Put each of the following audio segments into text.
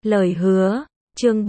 Lời hứa, chương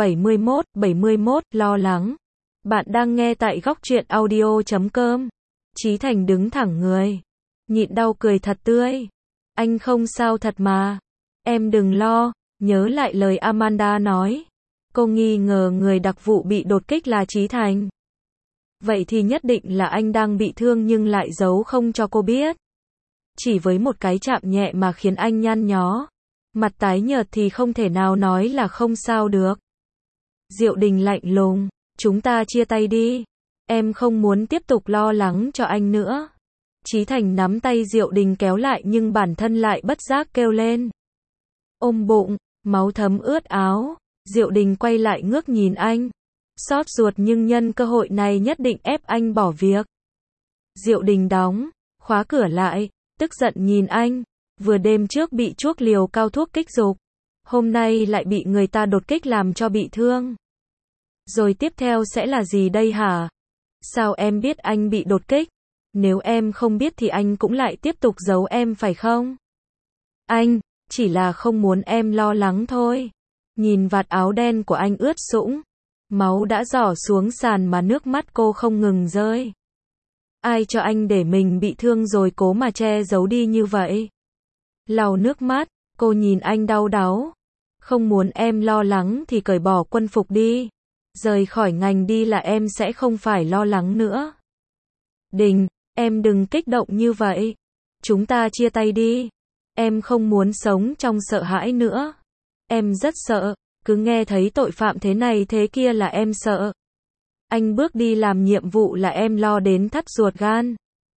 71, lo lắng. Bạn đang nghe tại góc truyện audio.com. Chí Thành đứng thẳng người, nhịn đau cười thật tươi. Anh không sao thật mà. Em đừng lo, nhớ lại lời Amanda nói. Cô nghi ngờ người đặc vụ bị đột kích là Chí Thành. Vậy thì nhất định là anh đang bị thương nhưng lại giấu không cho cô biết. Chỉ với một cái chạm nhẹ mà khiến anh nhăn nhó. Mặt tái nhợt thì không thể nào nói là không sao được. Diệu Đình lạnh lùng, chúng ta chia tay đi. Em không muốn tiếp tục lo lắng cho anh nữa. Chí Thành nắm tay Diệu Đình kéo lại nhưng bản thân lại bất giác kêu lên. Ôm bụng, máu thấm ướt áo. Diệu Đình quay lại ngước nhìn anh. Xót ruột nhưng nhân cơ hội này nhất định ép anh bỏ việc. Diệu Đình đóng, khóa cửa lại, tức giận nhìn anh. Vừa đêm trước bị chuốc liều cao thuốc kích dục. Hôm nay lại bị người ta đột kích làm cho bị thương. Rồi tiếp theo sẽ là gì đây hả? Sao em biết anh bị đột kích? Nếu em không biết thì anh cũng lại tiếp tục giấu em phải không? Anh, chỉ là không muốn em lo lắng thôi. Nhìn vạt áo đen của anh ướt sũng. Máu đã rỏ xuống sàn mà nước mắt cô không ngừng rơi. Ai cho anh để mình bị thương rồi cố mà che giấu đi như vậy? Lau nước mắt, cô nhìn anh đau đáu. Không muốn em lo lắng thì cởi bỏ quân phục đi. Rời khỏi ngành đi là em sẽ không phải lo lắng nữa. Đình, em đừng kích động như vậy. Chúng ta chia tay đi. Em không muốn sống trong sợ hãi nữa. Em rất sợ, cứ nghe thấy tội phạm thế này thế kia là em sợ. Anh bước đi làm nhiệm vụ là em lo đến thắt ruột gan.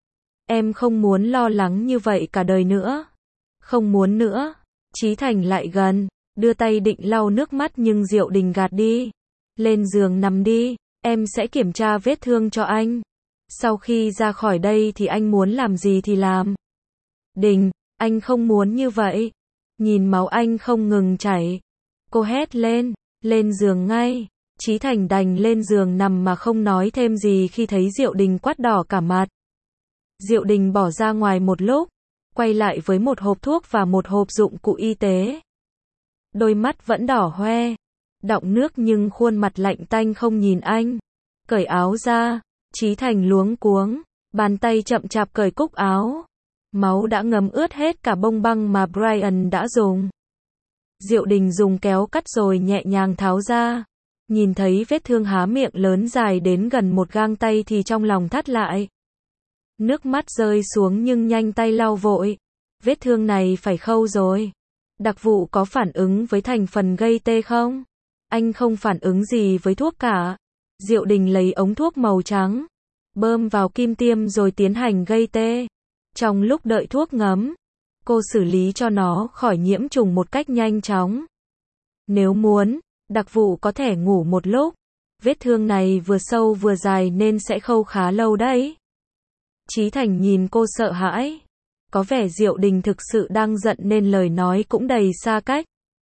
Em không muốn lo lắng như vậy cả đời nữa. Không muốn nữa. Chí Thành lại gần, đưa tay định lau nước mắt nhưng Diệu Đình gạt đi. Lên giường nằm đi, em sẽ kiểm tra vết thương cho anh. Sau khi ra khỏi đây thì anh muốn làm gì thì làm. Đình, anh không muốn như vậy. Nhìn máu anh không ngừng chảy. Cô hét lên giường ngay. Chí Thành đành lên giường nằm mà không nói thêm gì khi thấy Diệu Đình quắt đỏ cả mặt. Diệu Đình bỏ ra ngoài một lúc, quay lại với một hộp thuốc và một hộp dụng cụ y tế. Đôi mắt vẫn đỏ hoe, đọng nước nhưng khuôn mặt lạnh tanh không nhìn anh. Cởi áo ra, Chí Thành luống cuống, bàn tay chậm chạp cởi cúc áo. Máu đã ngấm ướt hết cả bông băng mà Brian đã dùng. Diệu Đình dùng kéo cắt rồi nhẹ nhàng tháo ra. Nhìn thấy vết thương há miệng lớn dài đến gần một gang tay thì trong lòng thắt lại. Nước mắt rơi xuống nhưng nhanh tay lau vội. Vết thương này phải khâu rồi. Đặc vụ có phản ứng với thành phần gây tê không? Anh không phản ứng gì với thuốc cả. Diệu Đình lấy ống thuốc màu trắng, bơm vào kim tiêm rồi tiến hành gây tê. Trong lúc đợi thuốc ngấm, cô xử lý cho nó khỏi nhiễm trùng một cách nhanh chóng. Nếu muốn, đặc vụ có thể ngủ một lúc. Vết thương này vừa sâu vừa dài nên sẽ khâu khá lâu đấy. Chí Thành nhìn cô sợ hãi. Có vẻ Diệu Đình thực sự đang giận nên lời nói cũng đầy xa cách.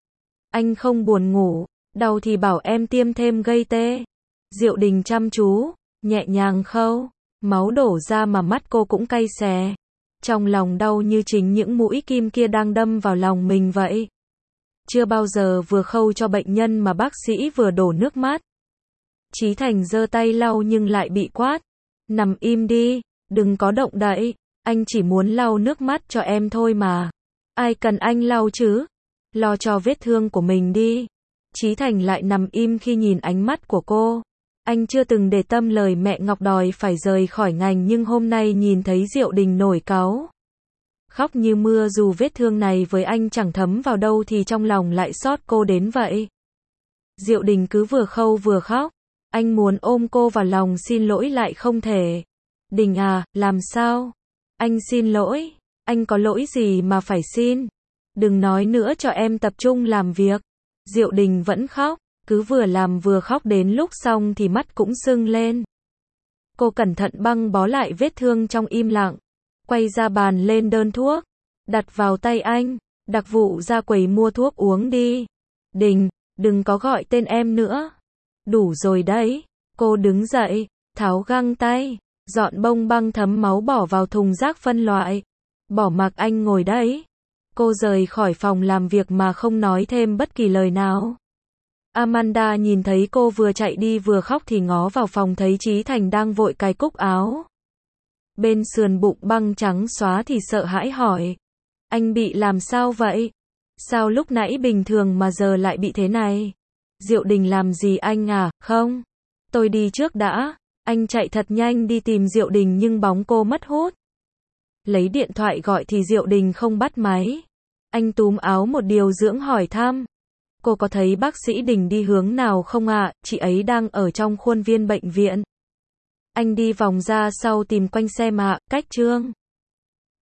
Anh không buồn ngủ, đau thì bảo em tiêm thêm gây tê. Diệu Đình chăm chú, nhẹ nhàng khâu, máu đổ ra mà mắt cô cũng cay xè. Trong lòng đau như chính những mũi kim kia đang đâm vào lòng mình vậy. Chưa bao giờ vừa khâu cho bệnh nhân mà bác sĩ vừa đổ nước mắt. Chí Thành giơ tay lau nhưng lại bị quát. Nằm im đi, đừng có động đậy, anh chỉ muốn lau nước mắt cho em thôi mà. Ai cần anh lau chứ? Lo cho vết thương của mình đi. Chí Thành lại nằm im khi nhìn ánh mắt của cô. Anh chưa từng để tâm lời mẹ Ngọc đòi phải rời khỏi ngành nhưng hôm nay nhìn thấy Diệu Đình nổi cáu. Khóc như mưa dù vết thương này với anh chẳng thấm vào đâu thì trong lòng lại xót cô đến vậy. Diệu Đình cứ vừa khâu vừa khóc. Anh muốn ôm cô vào lòng xin lỗi lại không thể. Đình à, làm sao? Anh xin lỗi. Anh có lỗi gì mà phải xin? Đừng nói nữa cho em tập trung làm việc. Diệu Đình vẫn khóc. Cứ vừa làm vừa khóc đến lúc xong thì mắt cũng sưng lên. Cô cẩn thận băng bó lại vết thương trong im lặng. Quay ra bàn lên đơn thuốc. Đặt vào tay anh. Đặc vụ ra quầy mua thuốc uống đi. Đình, đừng có gọi tên em nữa. Đủ rồi đấy. Cô đứng dậy, tháo găng tay, dọn bông băng thấm máu bỏ vào thùng rác phân loại. Bỏ mặc anh ngồi đấy. Cô rời khỏi phòng làm việc mà không nói thêm bất kỳ lời nào. Amanda nhìn thấy cô vừa chạy đi vừa khóc thì ngó vào phòng thấy Chí Thành đang vội cài cúc áo. Bên sườn bụng băng trắng xóa thì sợ hãi hỏi. Anh bị làm sao vậy? Sao lúc nãy bình thường mà giờ lại bị thế này? Diệu Đình làm gì anh à? Không. Tôi đi trước đã. Anh chạy thật nhanh đi tìm Diệu Đình nhưng bóng cô mất hút. Lấy điện thoại gọi thì Diệu Đình không bắt máy. Anh túm áo một điều dưỡng hỏi thăm. Cô có thấy bác sĩ Đình đi hướng nào không ạ? Chị ấy đang ở trong khuôn viên bệnh viện. Anh đi vòng ra sau tìm quanh xem ạ, cách Trương